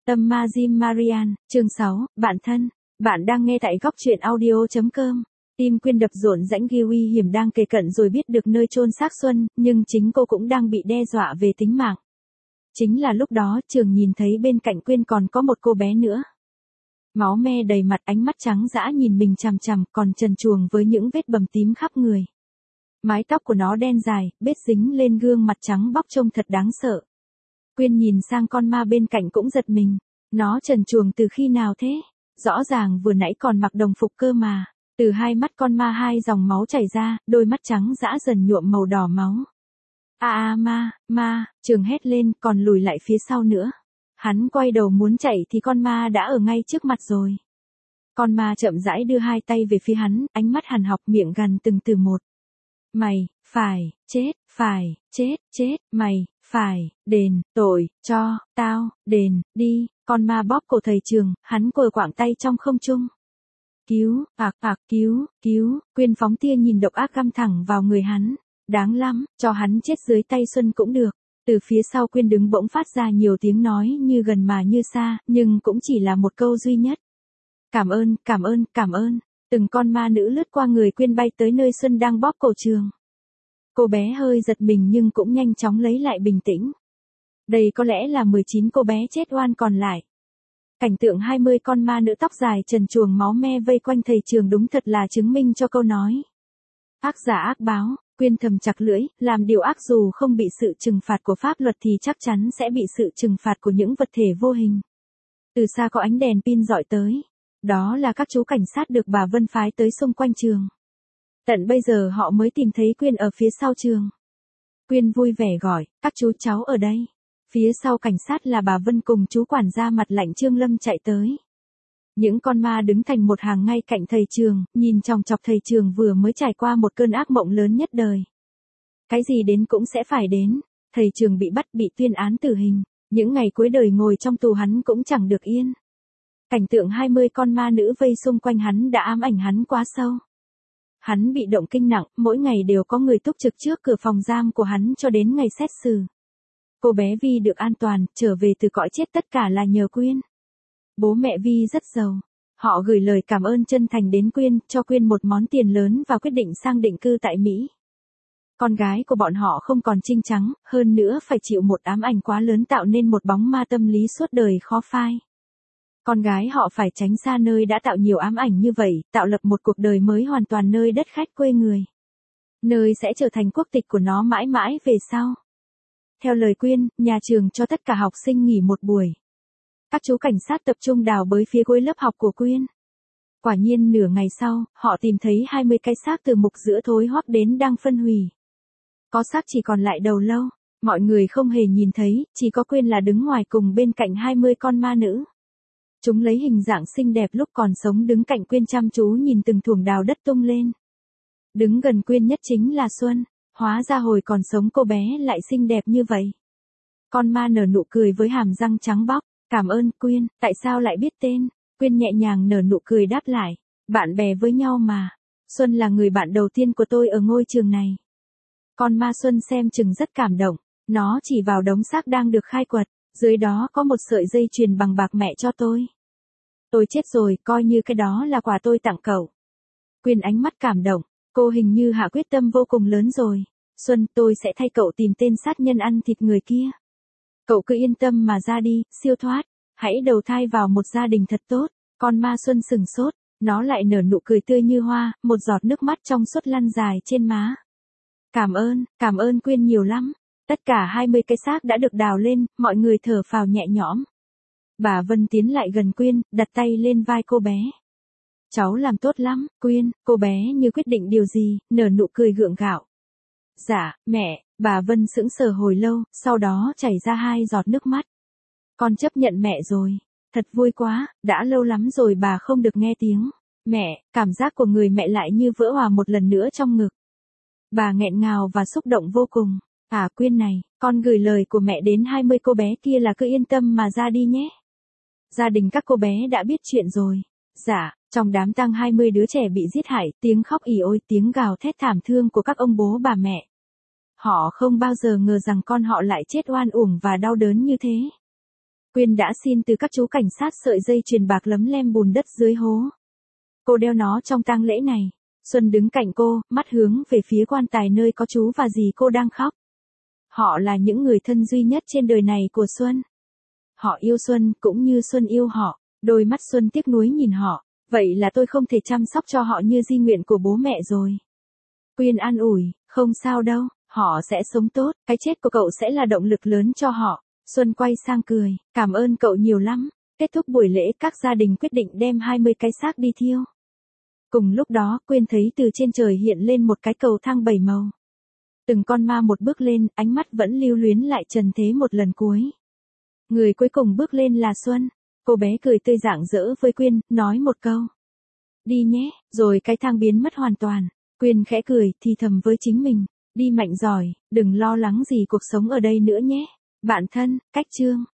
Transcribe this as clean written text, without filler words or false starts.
Tâm Ma Jim Marian, chương 6, bạn thân. Bạn đang nghe tại góc truyện audio.com. Tim Quyên đập rộn rãnh ghi nguy hiểm đang kề cận rồi biết được nơi chôn xác Xuân, nhưng chính cô cũng đang bị đe dọa về tính mạng. Chính là lúc đó Trường nhìn thấy bên cạnh Quyên còn có một cô bé nữa. Máu me đầy mặt, ánh mắt trắng dã nhìn mình chằm chằm, còn trần truồng với những vết bầm tím khắp người. Mái tóc của nó đen dài, bết dính lên gương mặt trắng bóc trông thật đáng sợ. Quyên nhìn sang con ma bên cạnh cũng giật mình. Nó trần truồng từ khi nào thế? Rõ ràng vừa nãy còn mặc đồng phục cơ mà. Từ hai mắt con ma hai dòng máu chảy ra, đôi mắt trắng dã dần nhuộm màu đỏ máu. Trường hét lên còn lùi lại phía sau nữa. Hắn quay đầu muốn chạy thì con ma đã ở ngay trước mặt rồi. Con ma chậm rãi đưa hai tay về phía hắn, ánh mắt hằn học, miệng gằn từng từ một. Mày, phải, chết, mày, phải, đền, tội, cho, tao, đền, đi, con ma bóp cổ thầy Trường, hắn quờ quạng tay trong không trung. Cứu, cứu, Quyên phóng tia nhìn độc ác găm thẳng vào người hắn. Đáng lắm, cho hắn chết dưới tay Xuân cũng được. Từ phía sau Quyên đứng bỗng phát ra nhiều tiếng nói như gần mà như xa, nhưng cũng chỉ là một câu duy nhất. Cảm ơn. Từng con ma nữ lướt qua người Quyên bay tới nơi Xuân đang bóp cổ Trường. Cô bé hơi giật mình nhưng cũng nhanh chóng lấy lại bình tĩnh. Đây có lẽ là 19 cô bé chết oan còn lại. Cảnh tượng 20 con ma nữ tóc dài trần truồng máu me vây quanh thầy Trường đúng thật là chứng minh cho câu nói. Ác giả ác báo, Quyên thầm chặt lưỡi, làm điều ác dù không bị sự trừng phạt của pháp luật thì chắc chắn sẽ bị sự trừng phạt của những vật thể vô hình. Từ xa có ánh đèn pin rọi tới. Đó là các chú cảnh sát được bà Vân phái tới xung quanh Trường. Tận bây giờ họ mới tìm thấy Quyên ở phía sau Trường. Quyên vui vẻ gọi, các chú cháu ở đây. Phía sau cảnh sát là bà Vân cùng chú quản gia mặt lạnh Trương Lâm chạy tới. Những con ma đứng thành một hàng ngay cạnh thầy Trường, nhìn chòng chọc thầy Trường vừa mới trải qua một cơn ác mộng lớn nhất đời. Cái gì đến cũng sẽ phải đến, thầy Trường bị bắt bị tuyên án tử hình, những ngày cuối đời ngồi trong tù hắn cũng chẳng được yên. Cảnh tượng 20 con ma nữ vây xung quanh hắn đã ám ảnh hắn quá sâu. Hắn bị động kinh nặng, mỗi ngày đều có người túc trực trước cửa phòng giam của hắn cho đến ngày xét xử. Cô bé Vi được an toàn, trở về từ cõi chết tất cả là nhờ Quyên. Bố mẹ Vi rất giàu. Họ gửi lời cảm ơn chân thành đến Quyên, cho Quyên một món tiền lớn và quyết định sang định cư tại Mỹ. Con gái của bọn họ không còn trinh trắng, hơn nữa phải chịu một ám ảnh quá lớn tạo nên một bóng ma tâm lý suốt đời khó phai. Con gái họ phải tránh xa nơi đã tạo nhiều ám ảnh như vậy, tạo lập một cuộc đời mới hoàn toàn nơi đất khách quê người. Nơi sẽ trở thành quốc tịch của nó mãi mãi về sau. Theo lời Quyên, nhà trường cho tất cả học sinh nghỉ một buổi. Các chú cảnh sát tập trung đào bới phía cuối lớp học của Quyên. Quả nhiên nửa ngày sau, họ tìm thấy 20 cái xác từ mục giữa thối hoắc đến đang phân hủy. Có xác chỉ còn lại đầu lâu, mọi người không hề nhìn thấy, chỉ có Quyên là đứng ngoài cùng bên cạnh 20 con ma nữ. Chúng lấy hình dạng xinh đẹp lúc còn sống đứng cạnh Quyên chăm chú nhìn từng thủng đào đất tung lên. Đứng gần Quyên nhất chính là Xuân, hóa ra hồi còn sống cô bé lại xinh đẹp như vậy. Con ma nở nụ cười với hàm răng trắng bóc, cảm ơn Quyên, tại sao lại biết tên? Quyên nhẹ nhàng nở nụ cười đáp lại, bạn bè với nhau mà. Xuân là người bạn đầu tiên của tôi ở ngôi trường này. Con ma Xuân xem chừng rất cảm động, nó chỉ vào đống xác đang được khai quật, dưới đó có một sợi dây chuyền bằng bạc mẹ cho tôi. Tôi chết rồi, coi như cái đó là quà tôi tặng cậu. Quyên ánh mắt cảm động, cô hình như hạ quyết tâm vô cùng lớn rồi. Xuân, tôi sẽ thay cậu tìm tên sát nhân ăn thịt người kia. Cậu cứ yên tâm mà ra đi, siêu thoát. Hãy đầu thai vào một gia đình thật tốt. Con ma Xuân sừng sốt, nó lại nở nụ cười tươi như hoa, một giọt nước mắt trong suốt lăn dài trên má. Cảm ơn Quyên nhiều lắm. Tất cả 20 cái xác đã được đào lên, mọi người thở phào nhẹ nhõm. Bà Vân tiến lại gần Quyên, đặt tay lên vai cô bé. Cháu làm tốt lắm, Quyên, cô bé như quyết định điều gì, nở nụ cười gượng gạo. Dạ, mẹ, bà Vân sững sờ hồi lâu, sau đó chảy ra 2 giọt nước mắt. Con chấp nhận mẹ rồi. Thật vui quá, đã lâu lắm rồi bà không được nghe tiếng. Mẹ, cảm giác của người mẹ lại như vỡ hòa một lần nữa trong ngực. Bà nghẹn ngào và xúc động vô cùng. Quyên này, con gửi lời của mẹ đến 20 cô bé kia là cứ yên tâm mà ra đi nhé. Gia đình các cô bé đã biết chuyện rồi. Dạ, trong đám tang 20 đứa trẻ bị giết hại, tiếng khóc ỉ ôi, tiếng gào thét thảm thương của các ông bố bà mẹ. Họ không bao giờ ngờ rằng con họ lại chết oan uổng và đau đớn như thế. Quyên đã xin từ các chú cảnh sát sợi dây chuyền bạc lấm lem bùn đất dưới hố. Cô đeo nó trong tang lễ này. Xuân đứng cạnh cô, mắt hướng về phía quan tài nơi có chú và dì cô đang khóc. Họ là những người thân duy nhất trên đời này của Xuân. Họ yêu Xuân cũng như Xuân yêu họ. Đôi mắt Xuân tiếc nuối nhìn họ. Vậy là tôi không thể chăm sóc cho họ như di nguyện của bố mẹ rồi. Quyên an ủi, không sao đâu, họ sẽ sống tốt, cái chết của cậu sẽ là động lực lớn cho họ. Xuân quay sang cười, cảm ơn cậu nhiều lắm. Kết thúc buổi lễ, các gia đình quyết định đem 20 cái xác đi thiêu. Cùng lúc đó, Quyên thấy từ trên trời hiện lên một cái cầu thang 7 màu. Từng con ma một bước lên, ánh mắt vẫn lưu luyến lại trần thế một lần cuối. Người cuối cùng bước lên là Xuân. Cô bé cười tươi rạng rỡ với Quyên, nói một câu. Đi nhé, rồi cái thang biến mất hoàn toàn. Quyên khẽ cười, thì thầm với chính mình. Đi mạnh giỏi, đừng lo lắng gì cuộc sống ở đây nữa nhé. Bạn thân, cách chương.